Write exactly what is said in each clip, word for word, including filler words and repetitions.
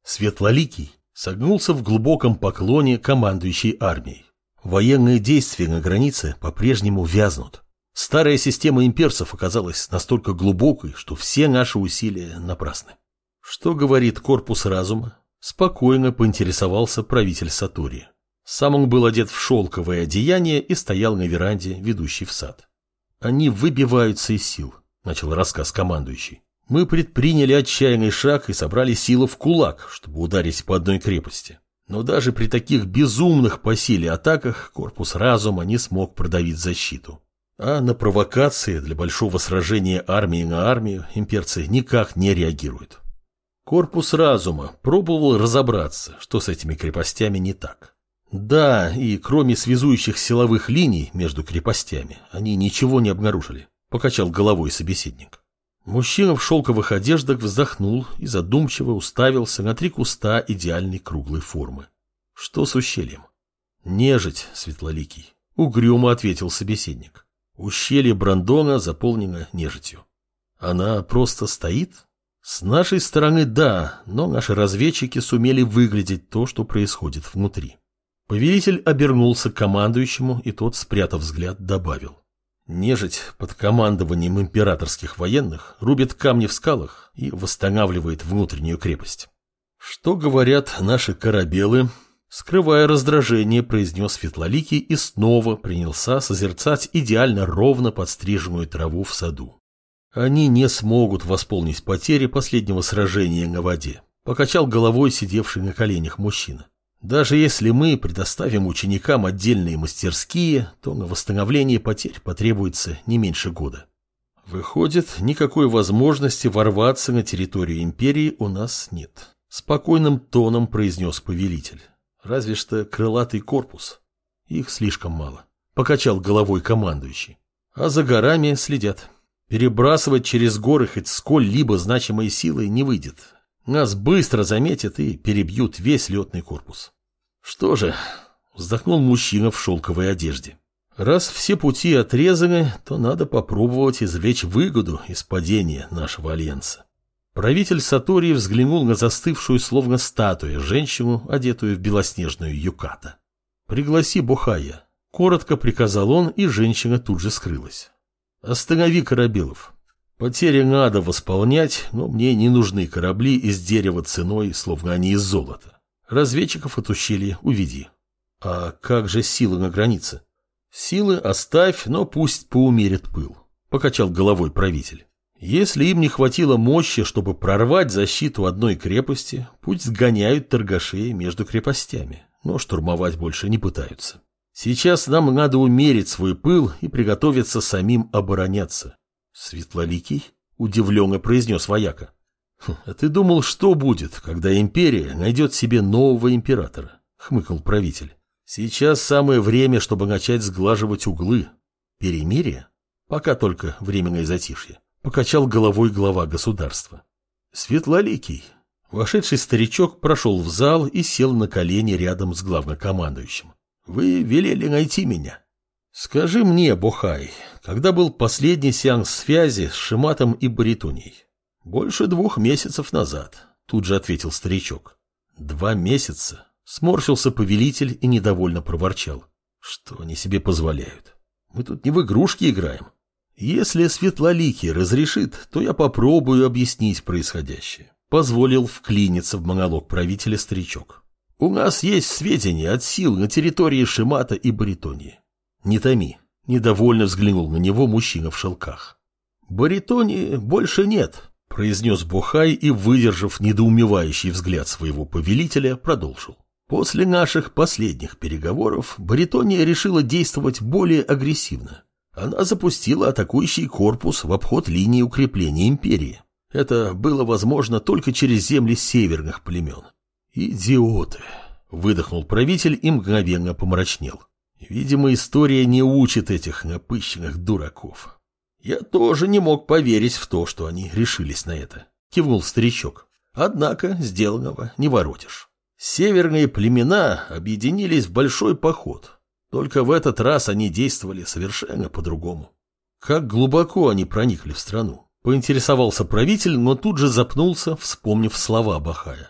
Светлоликий согнулся в глубоком поклоне командующей армией. Военные действия на границе по-прежнему вязнут. Старая система имперцев оказалась настолько глубокой, что все наши усилия напрасны. Что говорит корпус разума? Спокойно поинтересовался правитель Сатурии. Сам он был одет в шелковое одеяние и стоял на веранде, ведущей в сад. «Они выбиваются из сил», — начал рассказ командующий. «Мы предприняли отчаянный шаг и собрали силы в кулак, чтобы ударить по одной крепости. Но даже при таких безумных по силе атаках корпус разума не смог продавить защиту. А на провокации для большого сражения армии на армию имперцы никак не реагируют. Корпус разума пробовал разобраться, что с этими крепостями не так. Да, и кроме связующих силовых линий между крепостями, они ничего не обнаружили», — покачал головой собеседник. Мужчина в шелковых одеждах вздохнул и задумчиво уставился на три куста идеальной круглой формы. «Что с ущельем?» «Нежить, Светлоликий», — угрюмо ответил собеседник. «Ущелье Брандона заполнено нежитью». «Она просто стоит?» «С нашей стороны да, но наши разведчики сумели выглядеть то, что происходит внутри». Повелитель обернулся к командующему, и тот, спрятав взгляд, добавил. «Нежить под командованием императорских военных рубит камни в скалах и восстанавливает внутреннюю крепость». «Что говорят наши корабелы?» Скрывая раздражение, произнес Светлоликий и снова принялся созерцать идеально ровно подстриженную траву в саду. «Они не смогут восполнить потери последнего сражения на воде», покачал головой сидевший на коленях мужчина. «Даже если мы предоставим ученикам отдельные мастерские, то на восстановление потерь потребуется не меньше года. Выходит, никакой возможности ворваться на территорию империи у нас нет», спокойным тоном произнес повелитель. «Разве что крылатый корпус. Их слишком мало», покачал головой командующий. «А за горами следят. Перебрасывать через горы хоть сколь-либо значимой силой не выйдет. Нас быстро заметят и перебьют весь летный корпус». «Что же», — вздохнул мужчина в шелковой одежде, — «раз все пути отрезаны, то надо попробовать извлечь выгоду из падения нашего альянса». Правитель Сатурии взглянул на застывшую, словно статуя, женщину, одетую в белоснежную юката. «Пригласи Бохая», — коротко приказал он, и женщина тут же скрылась. «Останови корабелов. Потери надо восполнять, но мне не нужны корабли из дерева ценой, словно они из золота. Разведчиков от ущелья уведи». «А как же силы на границе?» «Силы оставь, но пусть поумерит пыл», — покачал головой правитель. «Если им не хватило мощи, чтобы прорвать защиту одной крепости, пусть сгоняют торгашей между крепостями, но штурмовать больше не пытаются. Сейчас нам надо умерить свой пыл и приготовиться самим обороняться». «Светлоликий?» — удивленно произнес вояка. «А ты думал, что будет, когда империя найдет себе нового императора?» — хмыкнул правитель. «Сейчас самое время, чтобы начать сглаживать углы. Перемирие? Пока только временное затишье», — покачал головой глава государства. «Светлоликий». Вошедший старичок прошел в зал и сел на колени рядом с главнокомандующим. «Вы велели найти меня. Скажи мне, Бохай, когда был последний сеанс связи с Шиматом и Баритонией?» «Больше двух месяцев назад», — тут же ответил старичок. «Два месяца?» — сморщился повелитель и недовольно проворчал. «Что они себе позволяют? Мы тут не в игрушки играем. Если Светлоликий разрешит, то я попробую объяснить происходящее», — позволил вклиниться в монолог правителя старичок. «У нас есть сведения от сил на территории Шимата и Баритонии». «Не томи», — недовольно взглянул на него мужчина в шелках. «Баритонии больше нет», — произнес Бохай и, выдержав недоумевающий взгляд своего повелителя, продолжил. «После наших последних переговоров Баритония решила действовать более агрессивно. Она запустила атакующий корпус в обход линии укрепления империи. Это было возможно только через земли северных племен». «Идиоты!» — выдохнул правитель и мгновенно помрачнел. «Видимо, история не учит этих напыщенных дураков». «Я тоже не мог поверить в то, что они решились на это», — кивнул старичок. «Однако сделанного не воротишь. Северные племена объединились в большой поход. Только в этот раз они действовали совершенно по-другому». «Как глубоко они проникли в страну?» — поинтересовался правитель, но тут же запнулся, вспомнив слова Бохая.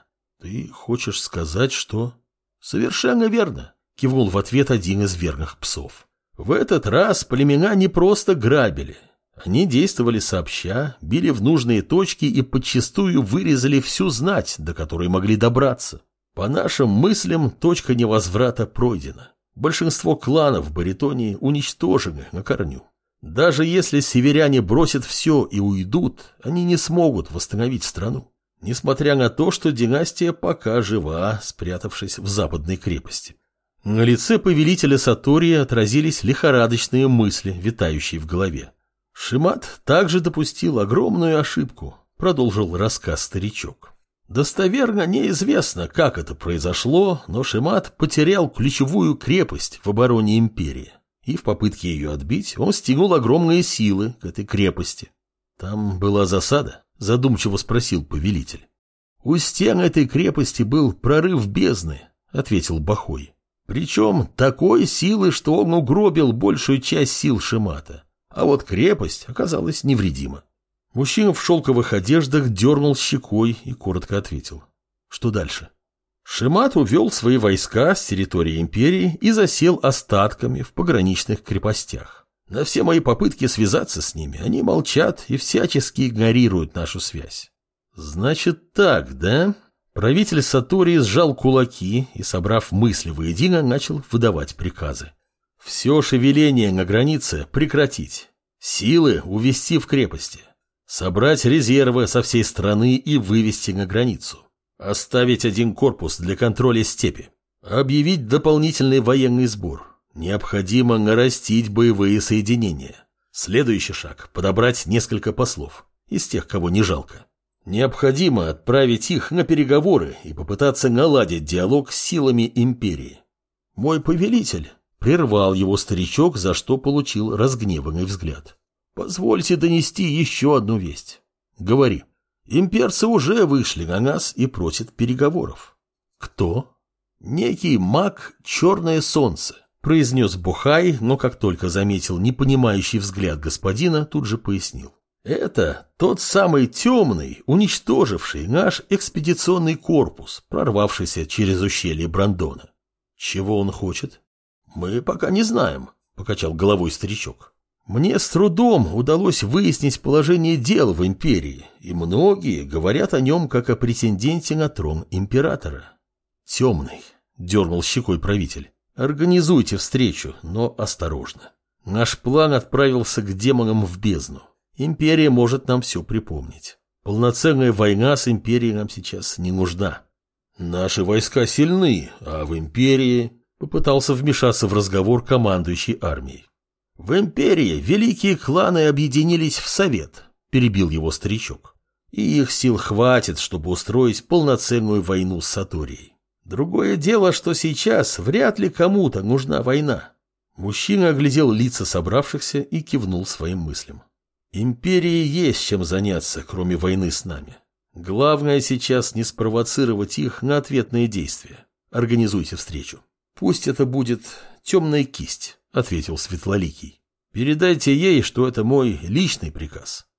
Ты хочешь сказать, что... Совершенно верно, кивнул в ответ один из верных псов. В этот раз племена не просто грабили. Они действовали сообща, били в нужные точки и подчистую вырезали всю знать, до которой могли добраться. По нашим мыслям, точка невозврата пройдена. Большинство кланов Баритонии уничтожены на корню. Даже если северяне бросят все и уйдут, они не смогут восстановить страну. Несмотря на то, что династия пока жива, спрятавшись в западной крепости. На лице повелителя Сатории отразились лихорадочные мысли, витающие в голове. Шимат также допустил огромную ошибку, продолжил рассказ старичок. Достоверно неизвестно, как это произошло, но Шимат потерял ключевую крепость в обороне империи. И в попытке ее отбить он стянул огромные силы к этой крепости. Там была засада? Задумчиво спросил повелитель. У стен этой крепости был прорыв бездны, ответил Бахой. Причем такой силы, что он угробил большую часть сил Шимата. А вот крепость оказалась невредима. Мужчина в шелковых одеждах дернул щекой и коротко ответил. Что дальше? Шимат увел свои войска с территории империи и засел остатками в пограничных крепостях. На все мои попытки связаться с ними они молчат и всячески игнорируют нашу связь. Значит так, да? Правитель Сатории сжал кулаки и, собрав мысли воедино, начал выдавать приказы. Все шевеление на границе прекратить. Силы увести в крепости. Собрать резервы со всей страны и вывести на границу. Оставить один корпус для контроля степи. Объявить дополнительный военный сбор. Необходимо нарастить боевые соединения. Следующий шаг – подобрать несколько послов. Из тех, кого не жалко. Необходимо отправить их на переговоры и попытаться наладить диалог с силами империи. Мой повелитель прервал его старичок, за что получил разгневанный взгляд. Позвольте донести еще одну весть. Говори. Имперцы уже вышли на нас и просят переговоров. Кто? Некий маг Черное Солнце, произнес Бухай, но как только заметил непонимающий взгляд господина, тут же пояснил. Это тот самый темный, уничтоживший наш экспедиционный корпус, прорвавшийся через ущелье Брандона. Чего он хочет? Мы пока не знаем, покачал головой старичок. Мне с трудом удалось выяснить положение дел в империи, и многие говорят о нем как о претенденте на трон императора. Темный, дернул щекой правитель. Организуйте встречу, но осторожно. Наш план отправился к демонам в бездну. Империя может нам все припомнить. Полноценная война с империей нам сейчас не нужна. Наши войска сильны, а в империи... Попытался вмешаться в разговор командующий армией. В империи великие кланы объединились в совет, перебил его старичок. И их сил хватит, чтобы устроить полноценную войну с Саторией. Другое дело, что сейчас вряд ли кому-то нужна война. Мужчина оглядел лица собравшихся и кивнул своим мыслям. Империи есть чем заняться, кроме войны с нами. Главное сейчас не спровоцировать их на ответные действия. Организуйте встречу. Пусть это будет темная кисть, ответил Светлоликий. Передайте ей, что это мой личный приказ.